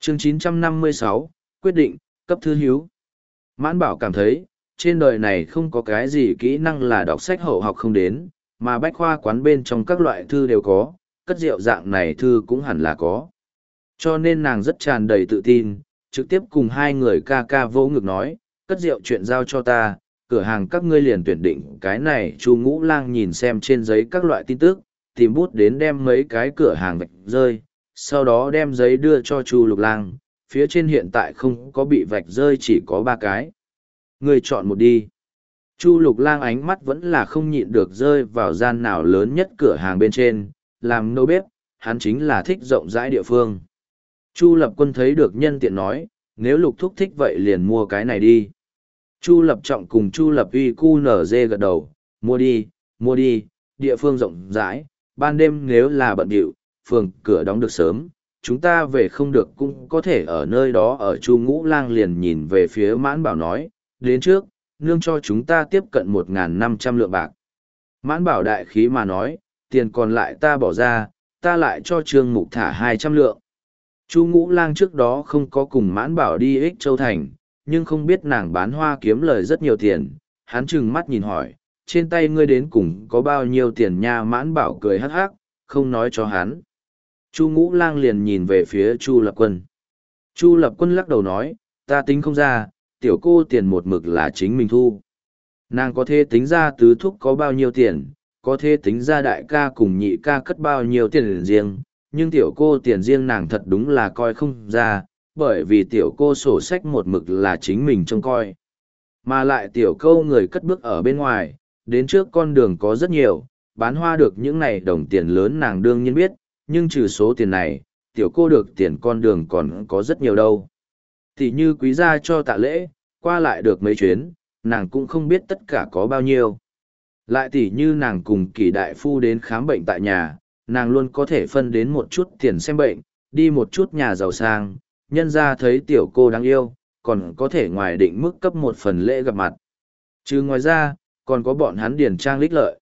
Chương 956, quyết định, cấp thư hiếu. Mãn Bảo cảm thấy, trên đời này không có cái gì kỹ năng là đọc sách hậu học không đến, mà bách khoa quán bên trong các loại thư đều có, cất rượu dạng này thư cũng hẳn là có. Cho nên nàng rất tràn đầy tự tin, trực tiếp cùng hai người ca ca vỗ ngực nói, cất rượu chuyện giao cho ta, cửa hàng các ngươi liền tuyển định cái này. Chu Ngũ Lang nhìn xem trên giấy các loại tin tức, tìm bút đến đem mấy cái cửa hàng vạch rơi, sau đó đem giấy đưa cho Chu Lục Lang, phía trên hiện tại không có bị vạch rơi, chỉ có 3 cái. Ngươi chọn một đi. Chu Lục Lang ánh mắt vẫn là không nhịn được rơi vào gian nào lớn nhất cửa hàng bên trên, làm nấu bếp, hắn chính là thích rộng rãi địa phương. Chu Lập Quân thấy được nhân tiện nói, nếu Lục Thúc thích vậy liền mua cái này đi. Chu Lập Trọng cùng Chu Lập Uy QNZ gật đầu, mua đi, địa phương rộng rãi, ban đêm nếu là bận rộn, phường cửa đóng được sớm, chúng ta về không được cũng có thể ở nơi đó. Ở Chu Ngũ Lang liền nhìn về phía Mãn Bảo nói, đến trước, nương cho chúng ta tiếp cận 1.500 lượng bạc. Mãn Bảo đại khí mà nói, tiền còn lại ta bỏ ra, ta lại cho Trương Mục thả 200 lượng. Chu Ngũ Lang trước đó không có cùng Mãn Bảo đi Ích Châu Thành, nhưng không biết nàng bán hoa kiếm lời rất nhiều tiền, hắn trừng mắt nhìn hỏi, trên tay ngươi đến cùng có bao nhiêu tiền nha? Mãn Bảo cười hắc hắc, không nói cho hắn. Chu Ngũ Lang liền nhìn về phía Chu Lập Quân. Chu Lập Quân lắc đầu nói, ta tính không ra, tiểu cô tiền một mực là chính mình thu. Nàng có thể tính ra tứ thúc có bao nhiêu tiền, có thể tính ra đại ca cùng nhị ca cất bao nhiêu tiền riêng, nhưng tiểu cô tiền riêng nàng thật đúng là coi không ra, bởi vì tiểu cô sổ sách một mực là chính mình trông coi. Mà lại tiểu cô người cất bước ở bên ngoài, đến trước con đường có rất nhiều, bán hoa được những này đồng tiền lớn nàng đương nhiên biết, nhưng trừ số tiền này, tiểu cô được tiền con đường còn có rất nhiều đâu. Thì như quý gia cho tạ lễ, qua lại được mấy chuyến, nàng cũng không biết tất cả có bao nhiêu. Lại tỉ như nàng cùng Kỷ đại phu đến khám bệnh tại nhà, nàng luôn có thể phân đến một chút tiền xem bệnh, đi một chút nhà giàu sang, nhân ra thấy tiểu cô đáng yêu, còn có thể ngoài định mức cấp một phần lễ gặp mặt. Chứ ngoài ra, còn có bọn hắn điền trang lích lợi.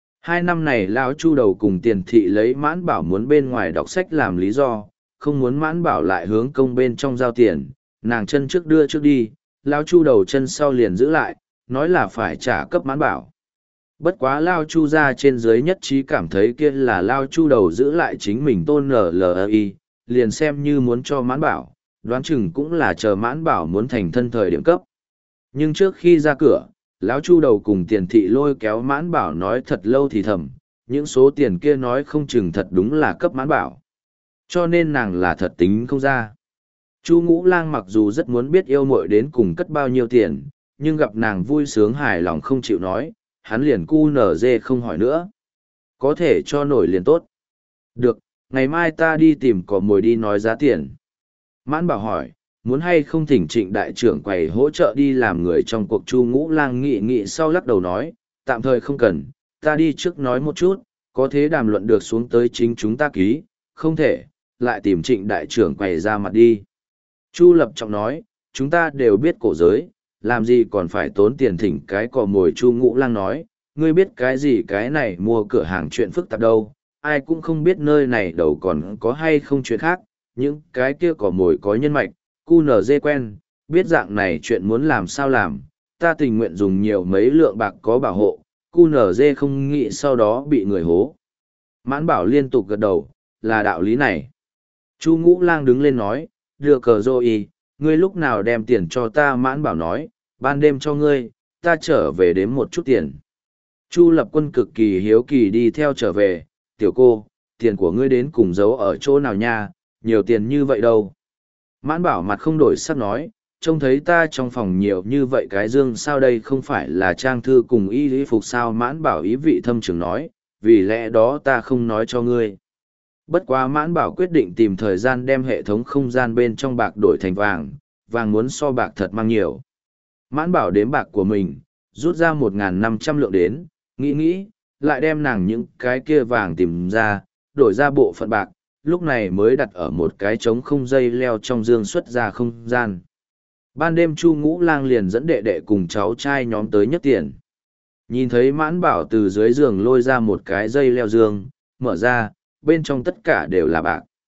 2 năm này lão Chu đầu cùng Tiền Thị lấy Mãn Bảo muốn bên ngoài đọc sách làm lý do, không muốn Mãn Bảo lại hướng công bên trong giao tiền, nàng chân trước đưa trước đi, lão Chu đầu chân sau liền giữ lại, nói là phải trả cấp Mãn Bảo. Bất quá Lao Chu ra trên dưới nhất trí cảm thấy kia là Lao Chu đầu giữ lại chính mình tôn LLI, liền xem như muốn cho Mãn Bảo, đoán chừng cũng là chờ Mãn Bảo muốn thành thân thời điểm cấp. Nhưng trước khi ra cửa, lão Chu đầu cùng Tiền Thị lôi kéo Mãn Bảo nói thật lâu thì thầm, những số tiền kia nói không chừng thật đúng là cấp Mãn Bảo. Cho nên nàng là thật tính không ra. Chu Ngũ Lang mặc dù rất muốn biết yêu muội đến cùng cất bao nhiêu tiền, nhưng gặp nàng vui sướng hài lòng không chịu nói, hắn liền cu nở dê không hỏi nữa. Có thể cho nổi liền tốt. Được, ngày mai ta đi tìm cò mồi đi nói giá tiền. Mãn Bảo hỏi, muốn hay không thỉnh Trịnh đại trưởng quầy hỗ trợ đi làm người trong cuộc. Chu Ngũ Lang nghị sau lắc đầu nói, tạm thời không cần, ta đi trước nói một chút, có thế đàm luận được xuống tới chính chúng ta ký, không thể, lại tìm Trịnh đại trưởng quầy ra mặt đi. Chu Lập Trọng nói, chúng ta đều biết cổ giới, làm gì còn phải tốn tiền thỉnh cái cò mồi. Chu Ngũ Lang nói, ngươi biết cái gì cái này mua cửa hàng chuyện phức tạp đâu, ai cũng không biết nơi này đầu còn có hay không chuyện khác, những cái kia cò mồi có nhân mạch, QNZ quen, biết dạng này chuyện muốn làm sao làm, ta tình nguyện dùng nhiều mấy lượng bạc có bảo hộ, QNZ không nghĩ sau đó bị người hố. Mãn Bảo liên tục gật đầu, là đạo lý này. Chu Ngũ Lang đứng lên nói, đưa cờ rồi, ngươi lúc nào đem tiền cho ta? Mãn Bảo nói, ban đêm cho ngươi, ta trở về đếm một chút tiền. Chu Lập Quân cực kỳ hiếu kỳ đi theo trở về, tiểu cô, tiền của ngươi đến cùng giấu ở chỗ nào nha, nhiều tiền như vậy đâu. Mãn Bảo mặt không đổi sắc nói, trông thấy ta trong phòng nhiều như vậy cái dương sao, đây không phải là trang thư cùng y lý phục sao? Mãn Bảo ý vị thâm trường nói, vì lẽ đó ta không nói cho ngươi. Bất quá Mãn Bảo quyết định tìm thời gian đem hệ thống không gian bên trong bạc đổi thành vàng, vàng muốn so bạc thật mang nhiều. Mãn Bảo đếm bạc của mình, rút ra 1.500 lượng đến, nghĩ, lại đem nàng những cái kia vàng tìm ra, đổi ra bộ phận bạc, lúc này mới đặt ở một cái trống không dây leo trong dương xuất ra không gian. Ban đêm Chu Ngũ Lang liền dẫn đệ đệ cùng cháu trai nhóm tới nhấc tiền. Nhìn thấy Mãn Bảo từ dưới giường lôi ra một cái dây leo dương, mở ra, bên trong tất cả đều là bạc.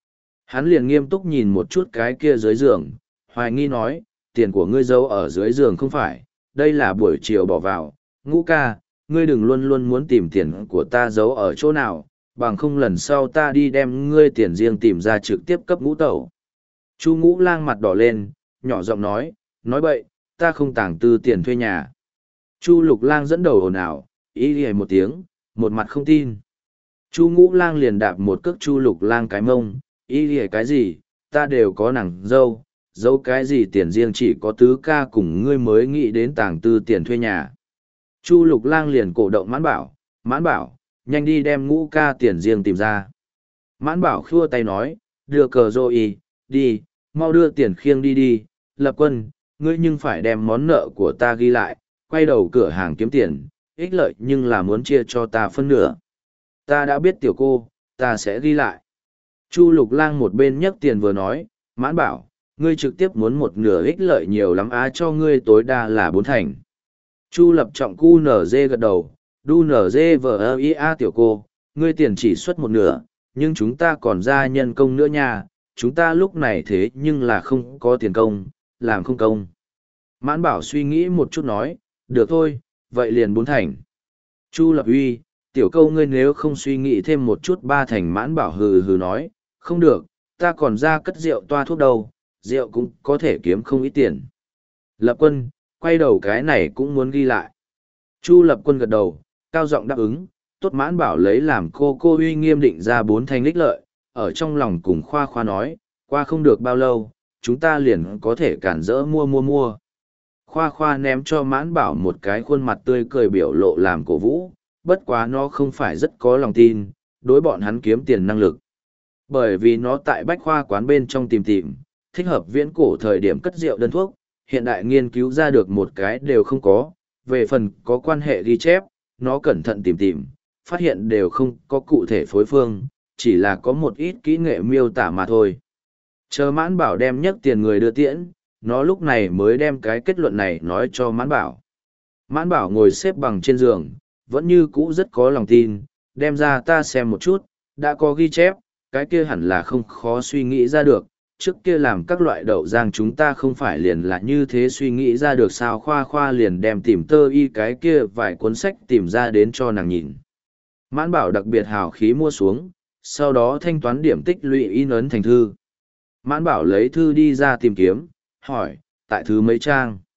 Hắn liền nghiêm túc nhìn một chút cái kia dưới giường, hoài nghi nói, tiền của ngươi giấu ở dưới giường không phải, đây là buổi chiều bỏ vào, Ngũ ca, ngươi đừng luôn luôn muốn tìm tiền của ta giấu ở chỗ nào, bằng không lần sau ta đi đem ngươi tiền riêng tìm ra trực tiếp cấp Ngũ tẩu. Chu Ngũ Lang mặt đỏ lên, nhỏ giọng nói bậy, ta không tàng tư tiền thuê nhà. Chu Lục Lang dẫn đầu ồn ào, ý hề một tiếng, một mặt không tin. Chu Ngũ Lang liền đạp một cước Chu Lục Lang cái mông, ý hề cái gì, ta đều có nàng dâu, dâu cái gì tiền riêng chỉ có tứ ca cùng ngươi mới nghĩ đến tàng tư tiền thuê nhà. Chu Lục Lang liền cổ động mãn bảo, nhanh đi đem Ngũ ca tiền riêng tìm ra. Mãn bảo khua tay nói, đưa cờ rồi đi, mau đưa tiền khiêng đi, Lập Quân, ngươi nhưng phải đem món nợ của ta ghi lại, quay đầu cửa hàng kiếm tiền, ích lợi nhưng là muốn chia cho ta phân nửa. Ta đã biết tiểu cô, ta sẽ ghi lại. Chu Lục Lang một bên nhấc tiền vừa nói, mãn bảo, ngươi trực tiếp muốn một nửa ích lợi nhiều lắm cho ngươi tối đa là 4 thành. Chu Lập Trọng cu nở dê gật đầu, đu nở dê vờ tiểu cô, ngươi tiền chỉ xuất một nửa, nhưng chúng ta còn ra nhân công nữa nha, chúng ta lúc này thế nhưng là không có tiền công, làm không công. Mãn bảo suy nghĩ một chút nói, được thôi, vậy liền 4 thành. Chu Lập Uy, tiểu câu ngươi nếu không suy nghĩ thêm một chút 3 thành. Mãn bảo hừ hừ nói, không được, ta còn ra cất rượu toa thuốc đâu, rượu cũng có thể kiếm không ít tiền. Lập Quân, quay đầu cái này cũng muốn ghi lại. Chu Lập Quân gật đầu, cao giọng đáp ứng, tốt. Mãn bảo lấy làm cô uy nghiêm định ra 4 thành lích lợi, ở trong lòng cùng khoa khoa nói, qua không được bao lâu, chúng ta liền có thể cản rỡ mua. Khoa khoa ném cho mãn bảo một cái khuôn mặt tươi cười biểu lộ làm cổ vũ, bất quá nó không phải rất có lòng tin, đối bọn hắn kiếm tiền năng lực. Bởi vì nó tại bách khoa quán bên trong tìm, thích hợp viễn cổ thời điểm cất rượu đơn thuốc, hiện đại nghiên cứu ra được một cái đều không có, về phần có quan hệ ghi chép, nó cẩn thận tìm, phát hiện đều không có cụ thể phối phương, chỉ là có một ít kỹ nghệ miêu tả mà thôi. Chờ mãn bảo đem nhấc tiền người đưa tiễn, nó lúc này mới đem cái kết luận này nói cho mãn bảo. Mãn bảo ngồi xếp bằng trên giường, vẫn như cũ rất có lòng tin, đem ra ta xem một chút, đã có ghi chép, cái kia hẳn là không khó suy nghĩ ra được, trước kia làm các loại đậu rang chúng ta không phải liền là như thế suy nghĩ ra được sao. Khoa khoa liền đem tìm tơ y cái kia vài cuốn sách tìm ra đến cho nàng nhìn. Mãn bảo đặc biệt hào khí mua xuống, sau đó thanh toán điểm tích lũy in ấn thành thư. Mãn bảo lấy thư đi ra tìm kiếm, hỏi, tại thứ mấy trang?